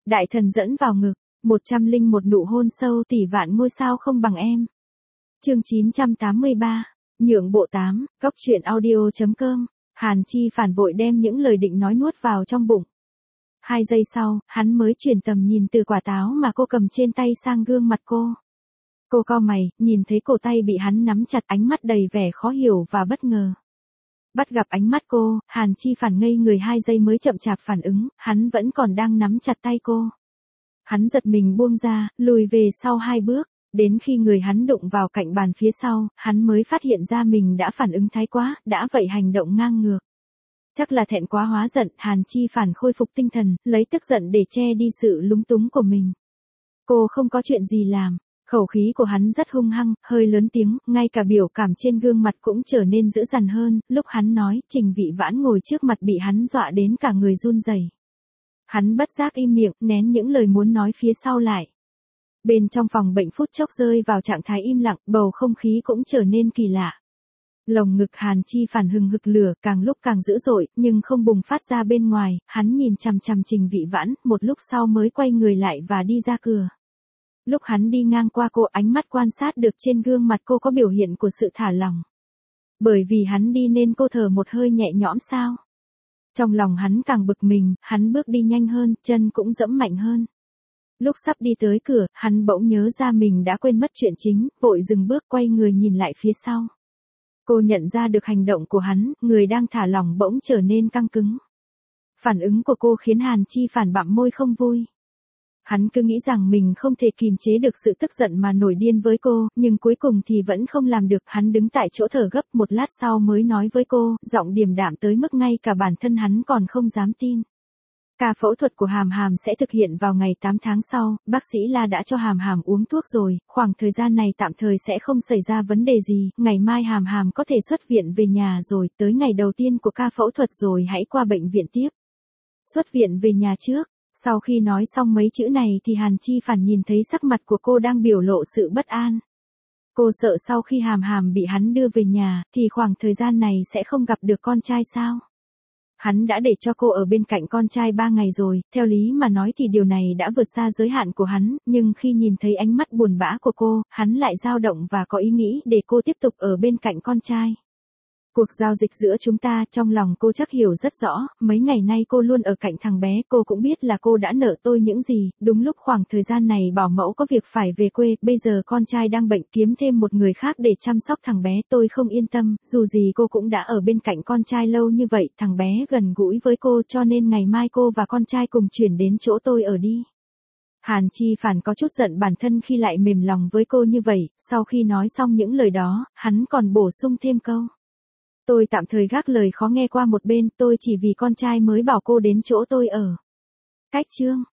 Đại thần dẫn vào ngực, 101 nụ hôn sâu tỷ vạn ngôi sao không bằng em. Chương 983, nhượng bộ 8, góc truyện audio.com. Hàn Chi Phản vội đem những lời định nói nuốt vào trong bụng. 2 giây sau, hắn mới chuyển tầm nhìn từ quả táo mà cô cầm trên tay sang gương mặt cô. Cô cau mày, nhìn thấy cổ tay bị hắn nắm chặt, ánh mắt đầy vẻ khó hiểu và bất ngờ. Bắt gặp ánh mắt cô, Hàn Chi Phản ngây người 2 giây mới chậm chạp phản ứng, hắn vẫn còn đang nắm chặt tay cô. Hắn giật mình buông ra, lùi về sau 2 bước, đến khi người hắn đụng vào cạnh bàn phía sau, hắn mới phát hiện ra mình đã phản ứng thái quá, đã vậy hành động ngang ngược. Chắc là thẹn quá hóa giận, Hàn Chi Phản khôi phục tinh thần, lấy tức giận để che đi sự lúng túng của mình. Cô không có chuyện gì làm. Khẩu khí của hắn rất hung hăng, hơi lớn tiếng, ngay cả biểu cảm trên gương mặt cũng trở nên dữ dằn hơn, lúc hắn nói, Trình Vị Vãn ngồi trước mặt bị hắn dọa đến cả người run rẩy. Hắn bất giác im miệng, nén những lời muốn nói phía sau lại. Bên trong phòng bệnh phút chốc rơi vào trạng thái im lặng, bầu không khí cũng trở nên kỳ lạ. Lồng ngực Hàn Chi Phản hừng hực lửa, càng lúc càng dữ dội, nhưng không bùng phát ra bên ngoài, hắn nhìn chằm chằm Trình Vị Vãn, một lúc sau mới quay người lại và đi ra cửa. Lúc hắn đi ngang qua cô, ánh mắt quan sát được trên gương mặt cô có biểu hiện của sự thả lỏng. Bởi vì hắn đi nên cô thở một hơi nhẹ nhõm sao? Trong lòng hắn càng bực mình, hắn bước đi nhanh hơn, chân cũng giẫm mạnh hơn. Lúc sắp đi tới cửa, hắn bỗng nhớ ra mình đã quên mất chuyện chính, vội dừng bước quay người nhìn lại phía sau. Cô nhận ra được hành động của hắn, người đang thả lỏng bỗng trở nên căng cứng. Phản ứng của cô khiến Hàn Chi Phản bặm môi không vui. Hắn cứ nghĩ rằng mình không thể kìm chế được sự tức giận mà nổi điên với cô, nhưng cuối cùng thì vẫn không làm được. Hắn đứng tại chỗ thở gấp, một lát sau mới nói với cô, giọng điềm đạm tới mức ngay cả bản thân hắn còn không dám tin. Ca phẫu thuật của Hàm Hàm sẽ thực hiện vào ngày 8 tháng sau, bác sĩ La đã cho Hàm Hàm uống thuốc rồi, khoảng thời gian này tạm thời sẽ không xảy ra vấn đề gì, ngày mai Hàm Hàm có thể xuất viện về nhà rồi, tới ngày đầu tiên của ca phẫu thuật rồi hãy qua bệnh viện tiếp. Xuất viện về nhà trước. Sau khi nói xong mấy chữ này thì Hàn Chi Phản nhìn thấy sắc mặt của cô đang biểu lộ sự bất an. Cô sợ sau khi Hàm Hàm bị hắn đưa về nhà, thì khoảng thời gian này sẽ không gặp được con trai sao? Hắn đã để cho cô ở bên cạnh con trai 3 ngày rồi, theo lý mà nói thì điều này đã vượt xa giới hạn của hắn, nhưng khi nhìn thấy ánh mắt buồn bã của cô, hắn lại dao động và có ý nghĩ để cô tiếp tục ở bên cạnh con trai. Cuộc giao dịch giữa chúng ta, trong lòng cô chắc hiểu rất rõ, mấy ngày nay cô luôn ở cạnh thằng bé, cô cũng biết là cô đã nợ tôi những gì, đúng lúc khoảng thời gian này bảo mẫu có việc phải về quê, bây giờ con trai đang bệnh, kiếm thêm một người khác để chăm sóc thằng bé, tôi không yên tâm, dù gì cô cũng đã ở bên cạnh con trai lâu như vậy, thằng bé gần gũi với cô cho nên ngày mai cô và con trai cùng chuyển đến chỗ tôi ở đi. Hàn Chi Phản có chút giận bản thân khi lại mềm lòng với cô như vậy, sau khi nói xong những lời đó, hắn còn bổ sung thêm câu. Tôi tạm thời gác lời khó nghe qua một bên, tôi chỉ vì con trai mới bảo cô đến chỗ tôi ở. Cách chương